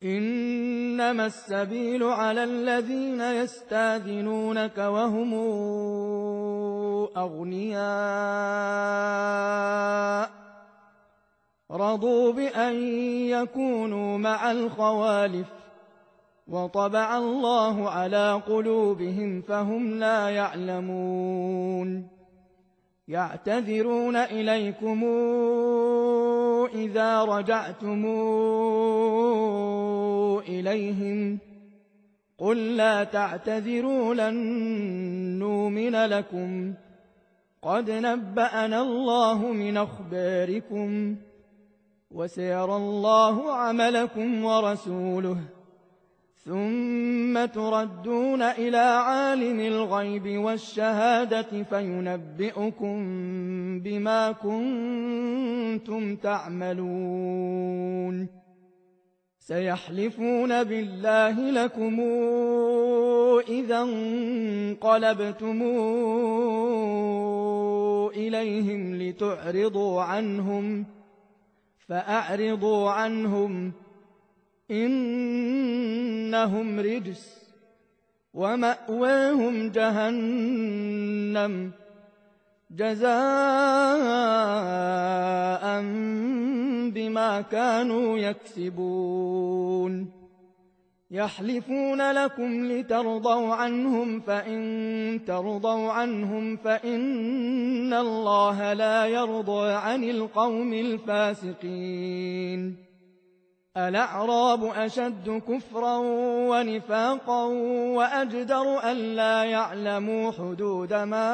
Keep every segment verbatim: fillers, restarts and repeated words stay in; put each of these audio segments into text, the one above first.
إنما السبيل على الذين يستاذنونك وهم أغنياء رضوا بأن يكونوا مع الخوالف وطبع الله على قلوبهم فهم لا يعلمون يعتذرون إليكم إذا رجعتم إليهم قل لا تعتذروا لن نؤمن لكم قد نبأنا الله من أخباركم وسيرى الله عملكم ورسوله ثم تردون إلى عالم الغيب والشهادة فينبئكم بما كنتم تعملون سيحلفون بالله لكم إذا انقلبتم إليهم لتعرضوا عنهم فأعرضوا عنهم إنهم رجس ومأواهم جهنم جزاء بما كانوا يكسبون يحلفون لكم لترضوا عنهم فإن ترضوا عنهم فإن الله لا يرضى عن القوم الفاسقين الأعراب أشد كفرا ونفاقا وأجدر ألا يعلموا حدود ما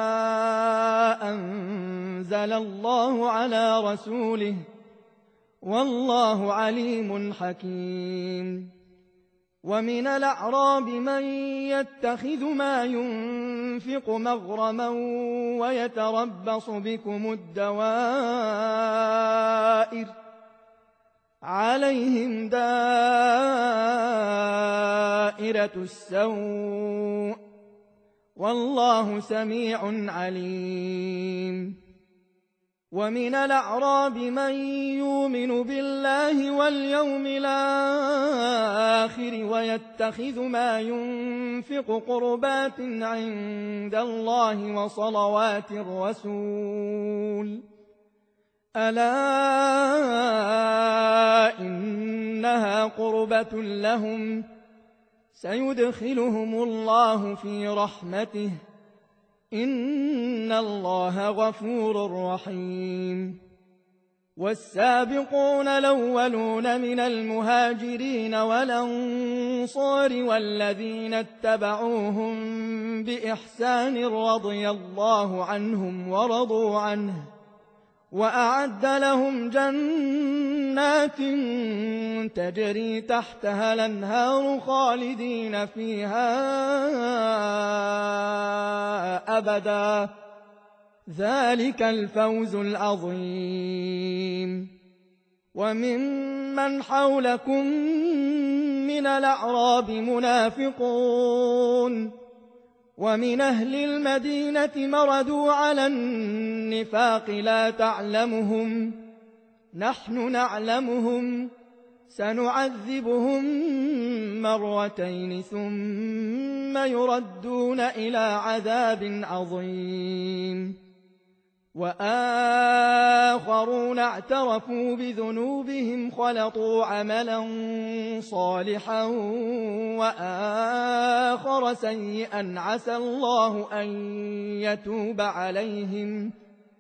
أنزل الله على رسوله والله عليم حكيم ومن الأعراب من يتخذ ما ينفق مغرما ويتربص بكم الدوائر عليهم دائرة السوء والله سميع عليم ومن الأعراب من يؤمن بالله واليوم الآخر ويتخذ ما ينفق قربات عند الله وصلوات الرسول ألا إنها قربة لهم سيدخلهم الله في رحمته إن الله غفور رحيم والسابقون الأولون من المهاجرين والأنصار والذين اتبعوهم بإحسان رضي الله عنهم ورضوا عنه وأعد لهم جنات تجري تحتها الأنهار خالدين فيها أبدا ذلك الفوز العظيم وممن حولكم من الأعراب منافقون ومن أهل المدينة مردوا على النفاق لا تعلمهم نحن نعلمهم سنعذبهم مرتين ثم يردون إلى عذاب عظيم وآخرون اعترفوا بذنوبهم خلطوا عملا صالحا وآخر سيئا عسى الله أن يتوب عليهم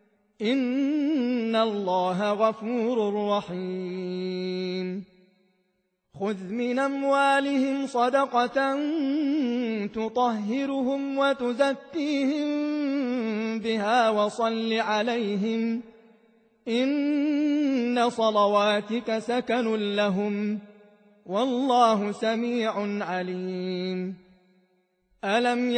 إن الله غفور رحيم خذ من أموالهم صدقة تطهرهم وتزكيهم بها وصل عليهم إن صلواتك سكن لهم والله سميع عليم ألم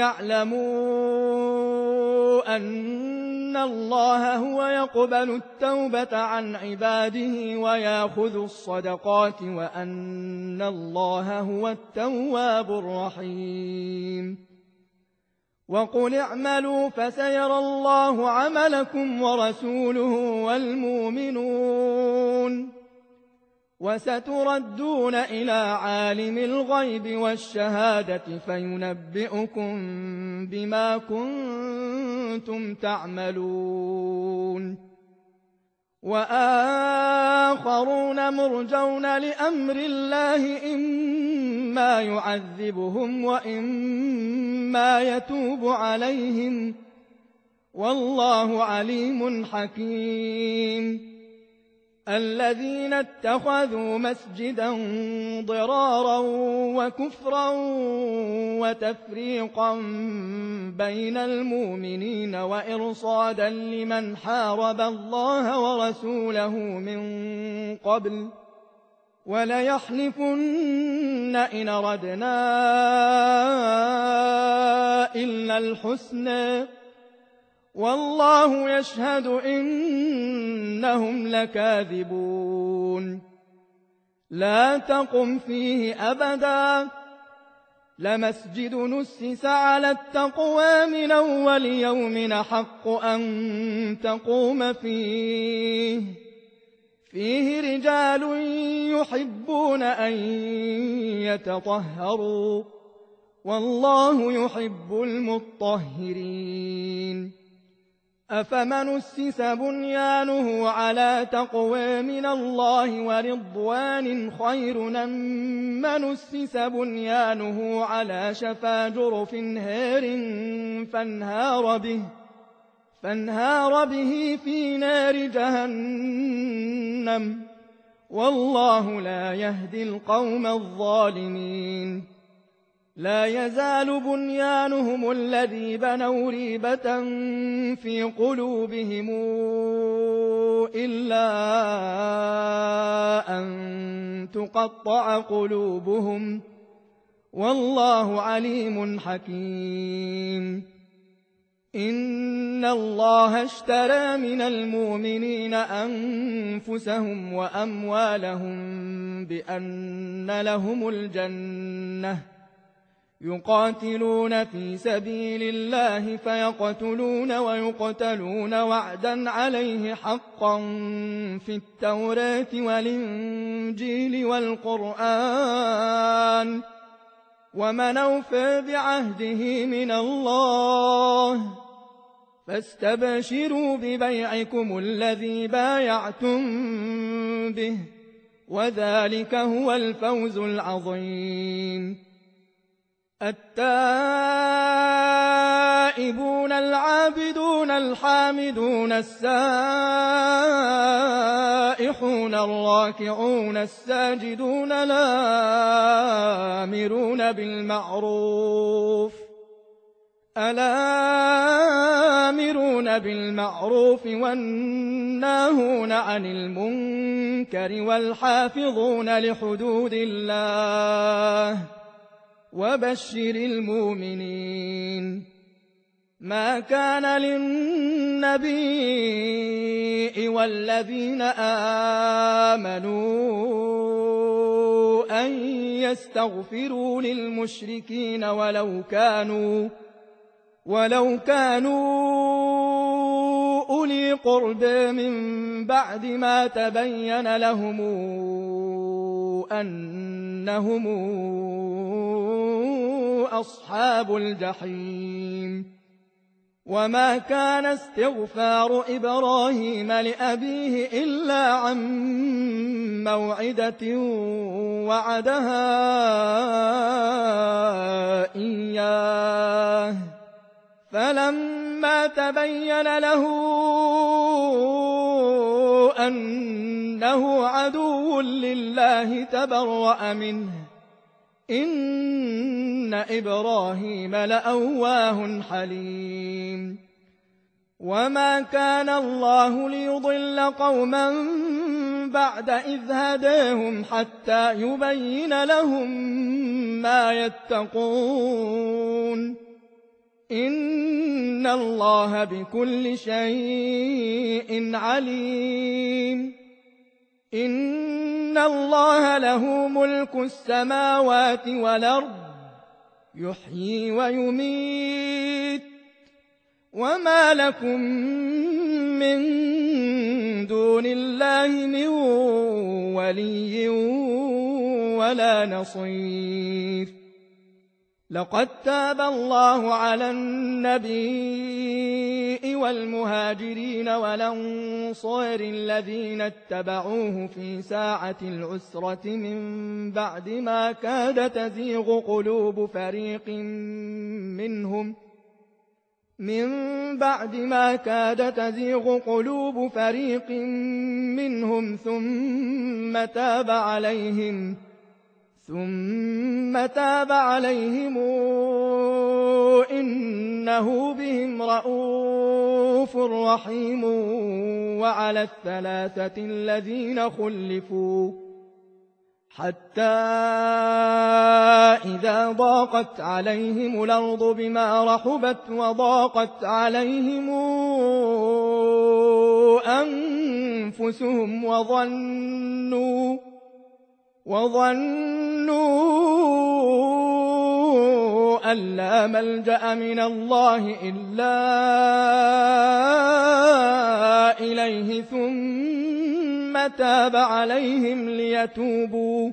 يعلموا أن الله هو يقبل التوبة عن عباده ويأخذ الصدقات وأن الله هو التواب الرحيم وقل اعملوا فسيرى الله عملكم ورسوله والمؤمنون وستردون إلى عالم الغيب والشهادة فينبئكم بما كنتم تعملون وآخرون مرجون لأمر الله إما يعذبهم وإما يتوب عليهم والله عليم حكيم الذين اتخذوا مسجدا ضرارا وكفرا وتفريقا بين المؤمنين وإرصادا لمن حارب الله ورسوله من قبل وليحلفن إن أردنا إلا الحسنى والله يشهد إنهم لكاذبون لا تقم فيه أبدا لمسجد نسس على التقوى من أول يوم حق أن تقوم فيه فيه رجال يحبون أن يتطهروا والله يحب المطهرين أفمن أسس بنيانه على تقوى من الله ورضوان خير أم من أسس بنيانه على شفا جرف هار فانهار به, فانهار به في نار جهنم والله لا يهدي القوم الظالمين لا يزال بنيانهم الذي بنوا ريبة في قلوبهم إلا أن تقطع قلوبهم والله عليم حكيم إن الله اشترى من المؤمنين أنفسهم وأموالهم بأن لهم الجنة يقاتلون في سبيل الله فيقتلون ويقتلون وعدا عليه حقا في التوراة والإنجيل والقرآن ومن أوفى بعهده من الله فاستبشروا ببيعكم الذي بايعتم به وذلك هو الفوز العظيم التائبون العابدون الحامدون السائحون الراكعون الساجدون الآمرون بالمعروف الآمرون بالمعروف والناهون عن المنكر والحافظون لحدود الله وبشر المؤمنين ما كان للنبي والذين آمنوا أن يستغفروا للمشركين ولو كانوا ولو كانوا أولي قرب من بعد ما تبين لهم أنهم أصحاب الجحيم وما كان استغفار إبراهيم لأبيه إلا عن موعدة وعدها إياه فلما تبين له أنه عدو لله تبرأ منه إن إبراهيم لأواه حليم وما كان الله ليضل قوما بعد إذ هداهم حتى يبين لهم ما يتقون إن الله بكل شيء عليم إن الله له ملك السماوات والأرض يحيي ويميت وما لكم من دون دون الله من ولي ولا نصير. لقد تاب الله على النبي والمهاجرين والأنصار الذين اتبعوه في ساعة العسرة من بعد ما كاد تزيغ قلوب فريق منهم من بعد ما كاد تزيغ قلوب فريق منهم ثم تاب عليهم ثم تاب عليهم إنه بهم رءوف رحيم. وعلى الثلاثة الذين خلفوا حتى إذا ضاقت عليهم الأرض بما رحبت وضاقت عليهم أنفسهم وظنوا وظنوا أن لا ملجأ من الله إلا إليه ثم تاب عليهم ليتوبوا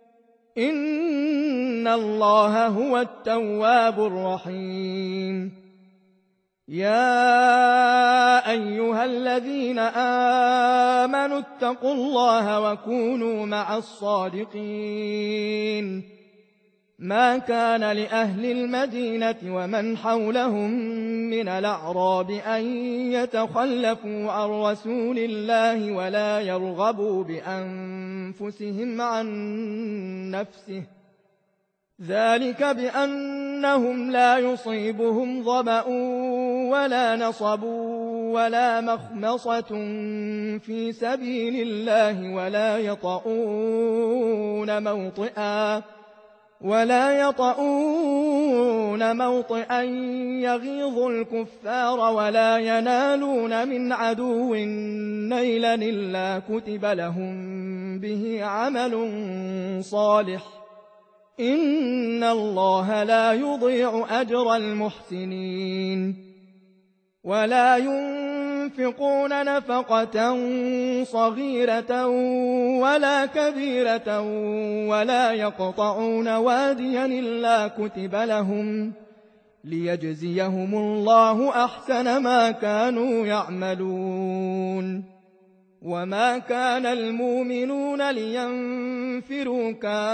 إن الله هو التواب الرحيم. يا أيها الذين آمنوا اتقوا الله وكونوا مع الصادقين. ما كان لأهل المدينة ومن حولهم من الأعراب أن يتخلفوا عن رسول الله ولا يرغبوا بأنفسهم عن نفسه، ذلك بأنهم لا يصيبهم ظمأ ولا نصب ولا مخمصة في سبيل الله ولا يطؤون موطئا ولا يطؤون موطئا يغيظ الكفار ولا ينالون من عدو نيلا إلا كتب لهم به عمل صالح إن الله لا يضيع أجر المحسنين. ولا ينفقون نفقة صغيرة ولا كبيرة ولا يقطعون واديا إلا كتب لهم ليجزيهم الله أحسن ما كانوا يعملون. وما كان المؤمنون لينفروا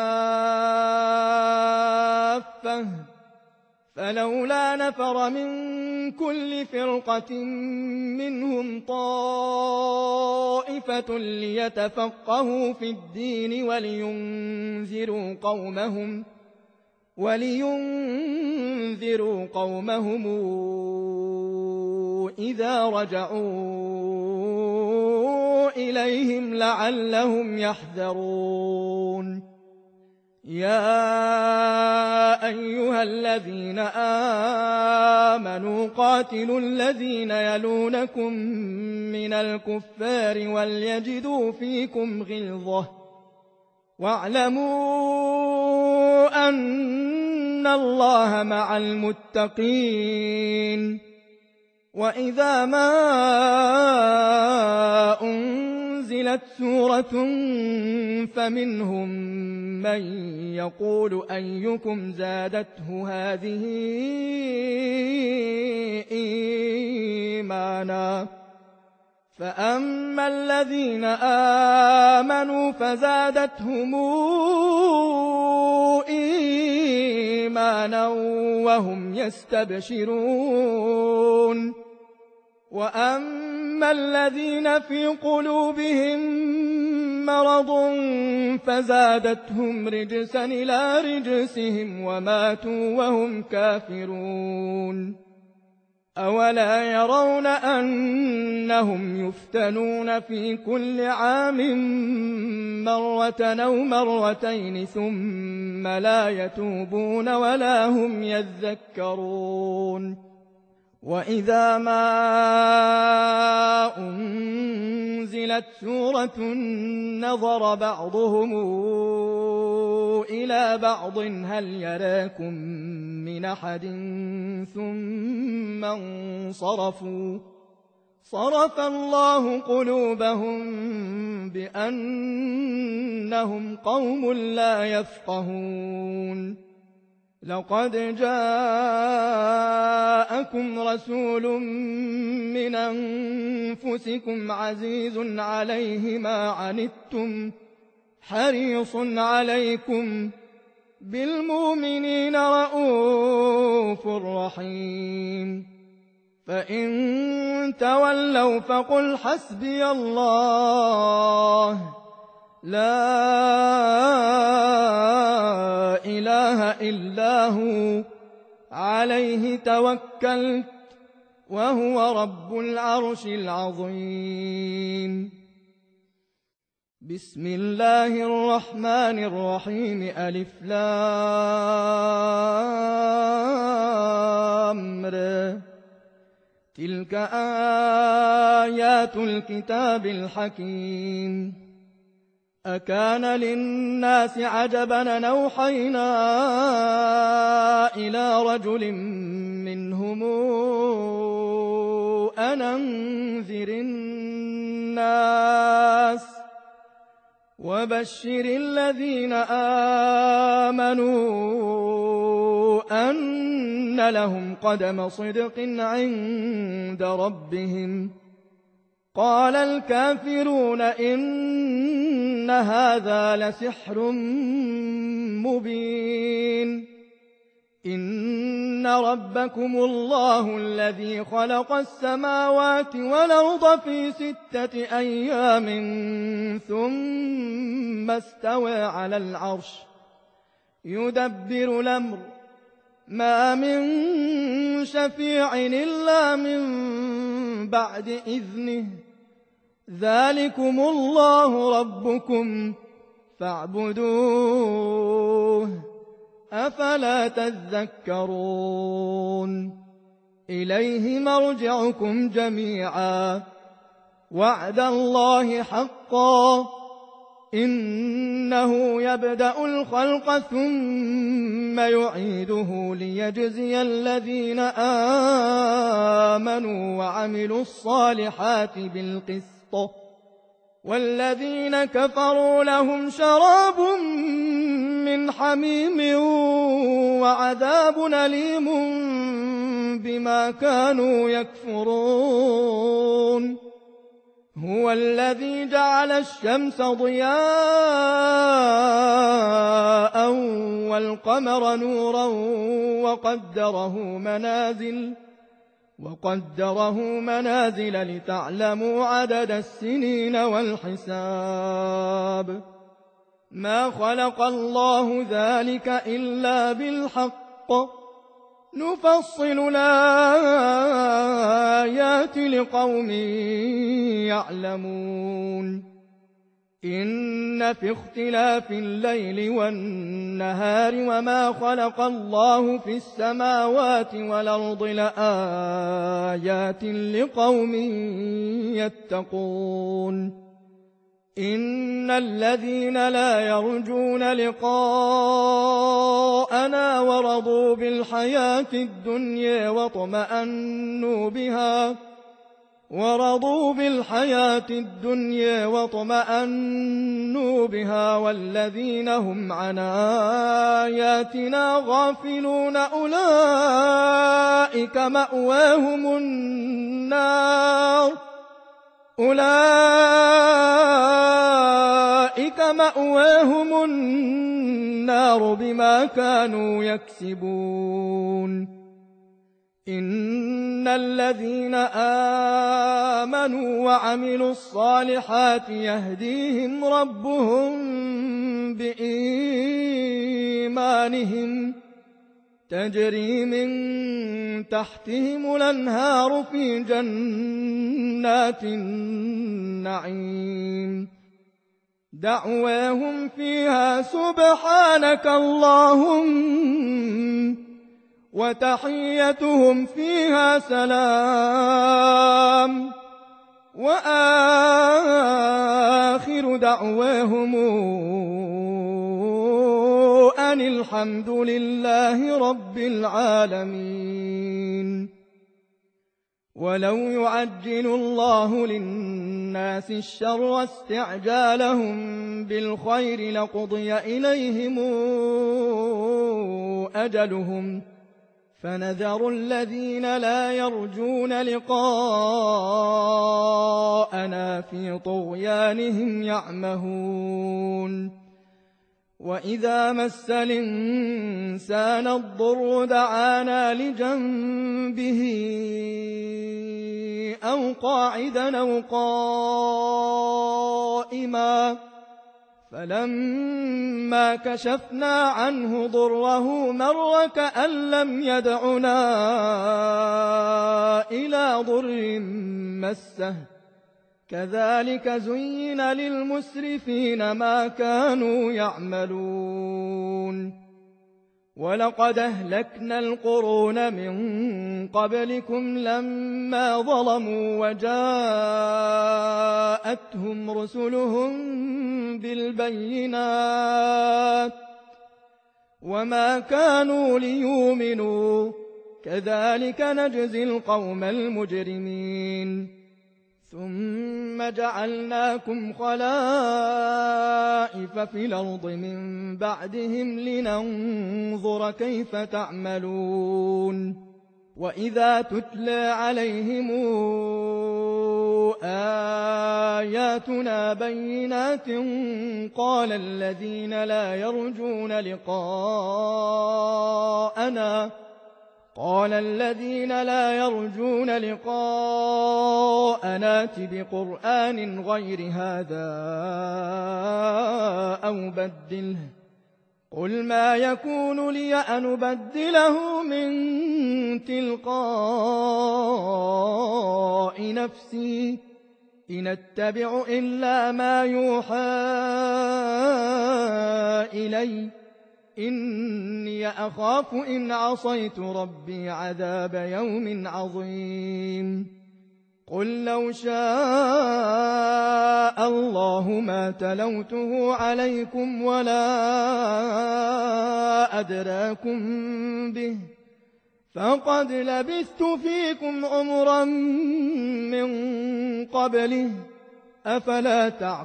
كافة فلولا نفر من كل فرقة منهم طائفة ليتفقهوا في الدين ولينذروا قومهم ولينذروا قومهم إذا رجعوا إليهم لعلهم يحذرون. يا أيها الذين آمنوا قاتلوا الذين يلونكم من الكفار وليجدوا فيكم غلظة واعلموا أن الله مع المتقين. وإذا ما أنزلت سورة فمنهم من يقول أيكم زادته هذه إيمانا فأما الذين آمنوا فزادتهم إيمانا وهم يستبشرون. وأما الذين في قلوبهم مرض فزادتهم رجسا إلى رجسهم وماتوا وهم كافرون. أولا يرون أنهم يفتنون في كل عام مرة أو مرتين ثم لا يتوبون ولا هم يذكرون. وإذا ما أنزلت سورة نظر بعضهم إلى بعض هل يراكم من أحد ثم انصرفوا صرف الله قلوبهم بأنهم قوم لا يفقهون لقد جاءكم رسول من أنفسكم عزيز عليه ما عنتم حريص عليكم بالمؤمنين رءوف رحيم فإن تولوا فقل حسبي الله لا إله إلا هو عليه توكلت وهو رب العرش العظيم بسم الله الرحمن الرحيم ألف لام ر تلك آيات الكتاب الحكيم أكان للناس عجبا أن أوحينا إلى رجل منهم أن أنذر الناس وبشر الذين آمنوا أن لهم قدم صدق عند ربهم قال الكافرون إن هذا لسحر مبين إن ربكم الله الذي خلق السماوات والأرض في ستة أيام ثم استوى على العرش يدبر الأمر ما من شفيع إلا من بعد إذنه ذلكم الله ربكم فاعبدوه أفلا تذكرون إليه مرجعكم جميعا وعد الله حقا إنه يبدأ الخلق ثم يعيده ليجزي الذين آمنوا وعملوا الصالحات بالقسط والذين كفروا لهم شراب من حميم وعذاب أليم بما كانوا يكفرون هو الذي جعل الشمس ضياء والقمر نورا وقدره منازل وقدره منازل لتعلموا عدد السنين والحساب ما خلق الله ذلك إلا بالحق نفصل الآيات لقوم يعلمون إن في اختلاف الليل والنهار وما خلق الله في السماوات والأرض لآيات لقوم يتقون إن الذين لا يرجون لقاءنا ورضوا بالحياة الدنيا واطمأنوا بها ورضوا بالحياة الدنيا واطمأنوا بها والذين هم عن آياتنا غافلون أولئك مأواهم النار أولئك مأواهم النار بما كانوا يكسبون إن الذين آمنوا وعملوا الصالحات يهديهم ربهم بإيمانهم تجري من تحتهم الأنهار في جنات النعيم دعواهم فيها سبحانك اللهم وتحيتهم فيها سلام وآخر دعواهم أن الحمد لله رب العالمين. ولو يعجل الله للناس الشر استعجالهم بالخير لقضي إليهم أجلهم فنذر الذين لا يرجون لقاءنا في طغيانهم يعمهون وإذا مس الإنسان الضر دعانا لجنبه أو قاعدا أو قائما فلما كشفنا عنه ضره مر كأن لم يدعنا إلى ضر مسه كذلك زين للمسرفين ما كانوا يعملون ولقد أهلكنا القرون من قبلكم لما ظلموا وجاءتهم رسلهم بالبينات وما كانوا ليؤمنوا كذلك نجزي القوم المجرمين ثم جعلناكم خلائف في الأرض من بعدهم لننظر كيف تعملون وإذا تتلى عليهم آياتنا بينات قال الذين لا يرجون لقاءنا قال الذين لا يرجون لقاءنا ائت بقرآن غير هذا أو بدله قل ما يكون لي أن أبدله من تلقاء نفسي إن أتبع إلا ما يوحى إلي إني أخاف إن عصيت ربي عذاب يوم عظيم قل لو شاء الله ما تلوته عليكم ولا أدراكم به فقد لبثت فيكم عمرا من قبله أفلا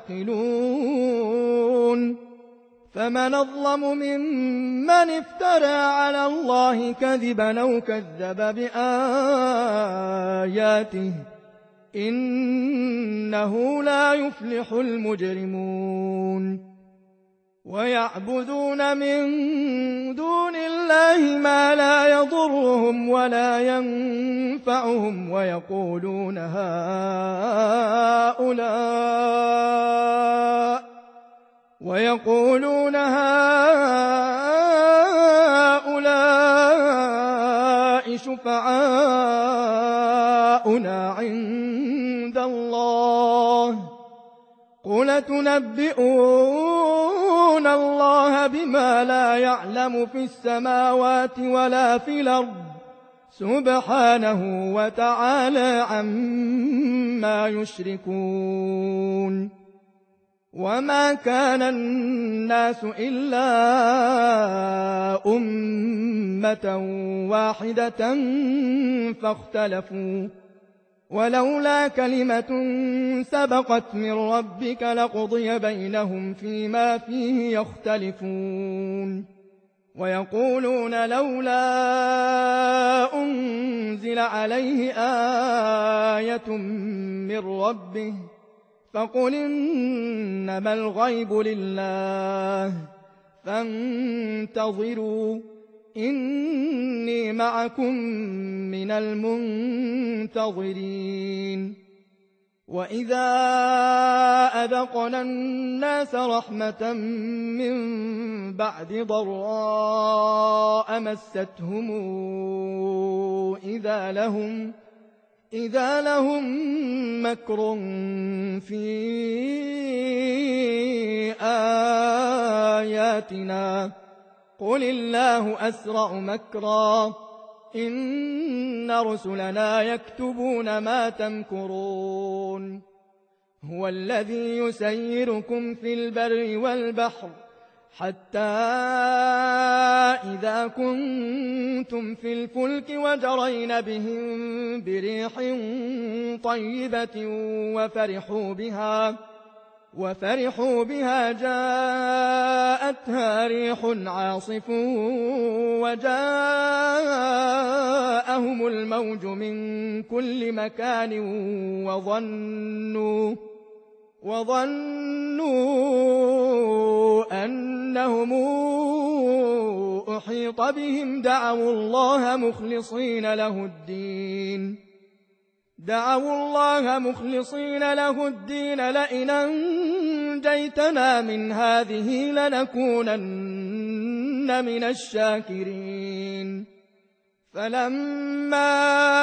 تعقلون فمن أظلم ممن افترى على الله كذبا أو كذب بآياته إنه لا يفلح المجرمون ويعبدون من دون الله ما لا يضرهم ولا ينفعهم ويقولون هؤلاء ويقولون هؤلاء شفعاؤنا عند الله قل تنبئون الله بما لا يعلم في السماوات ولا في الأرض سبحانه وتعالى عما يشركون وما كان الناس إلا أمة واحدة فاختلفوا ولولا كلمة سبقت من ربك لقضي بينهم فيما فيه يختلفون ويقولون لولا أنزل عليه آية من ربه فقل إنما الغيب لله فانتظروا إني معكم من المنتظرين وإذا أذقنا الناس رحمة من بعد ضراء مستهم إذا لهم إذا لهم مكر في آياتنا قل الله أسرع مكرا إن رسلنا يكتبون ما تمكرون هو الذي يسيركم في البر والبحر حتى إذا كنتم كنتم في الفلك وجرين بهم بريح طيبة وفرحوا بها وفرحوا بها جاءتها ريح عاصف وجاءهم الموج من كل مكان وظنوا وظنوا أنهم أحيط بهم دعوا الله مخلصين له الدين دعوا الله مخلصين له الدين لئن أنجيتنا من هذه لنكونن من الشاكرين فلما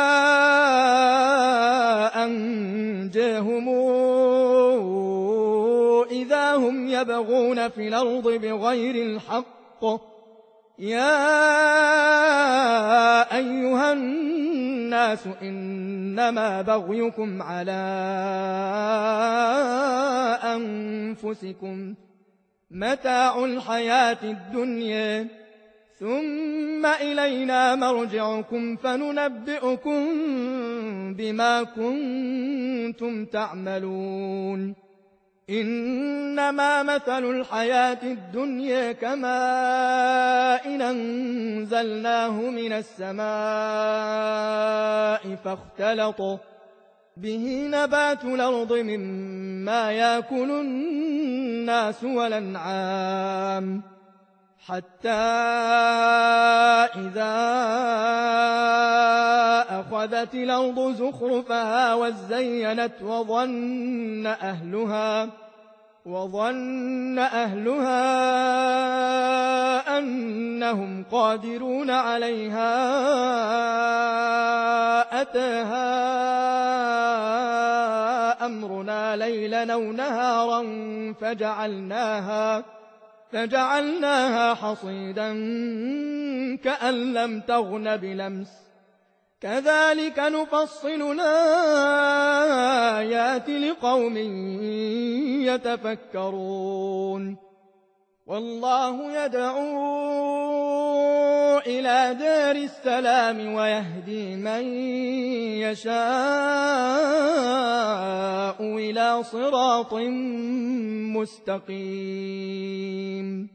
أنجاهم إذا هم يبغون في الأرض بغير الحق يا أيها الناس إنما بغيكم على أنفسكم متاع الحياة الدنيا ثم إلينا مرجعكم فننبئكم بما كنتم تعملون إنما مثل الحياة الدنيا كماء أنزلناه من السماء فاختلط به نبات الأرض مما يأكل الناس والأنعام حتى إذا أخذت الأرض زخرفها وزينت وظن أهلها وظن أهلها أنهم قادرون عليها أتاها أمرنا ليلا أو نهارا فجعلناها فجعلناها حصيدا كأن لم تغن بلمس كذلك نفصل الآيات لقوم يتفكرون والله يدعو إلى دار السلام ويهدي من يشاء إلى صراط مستقيم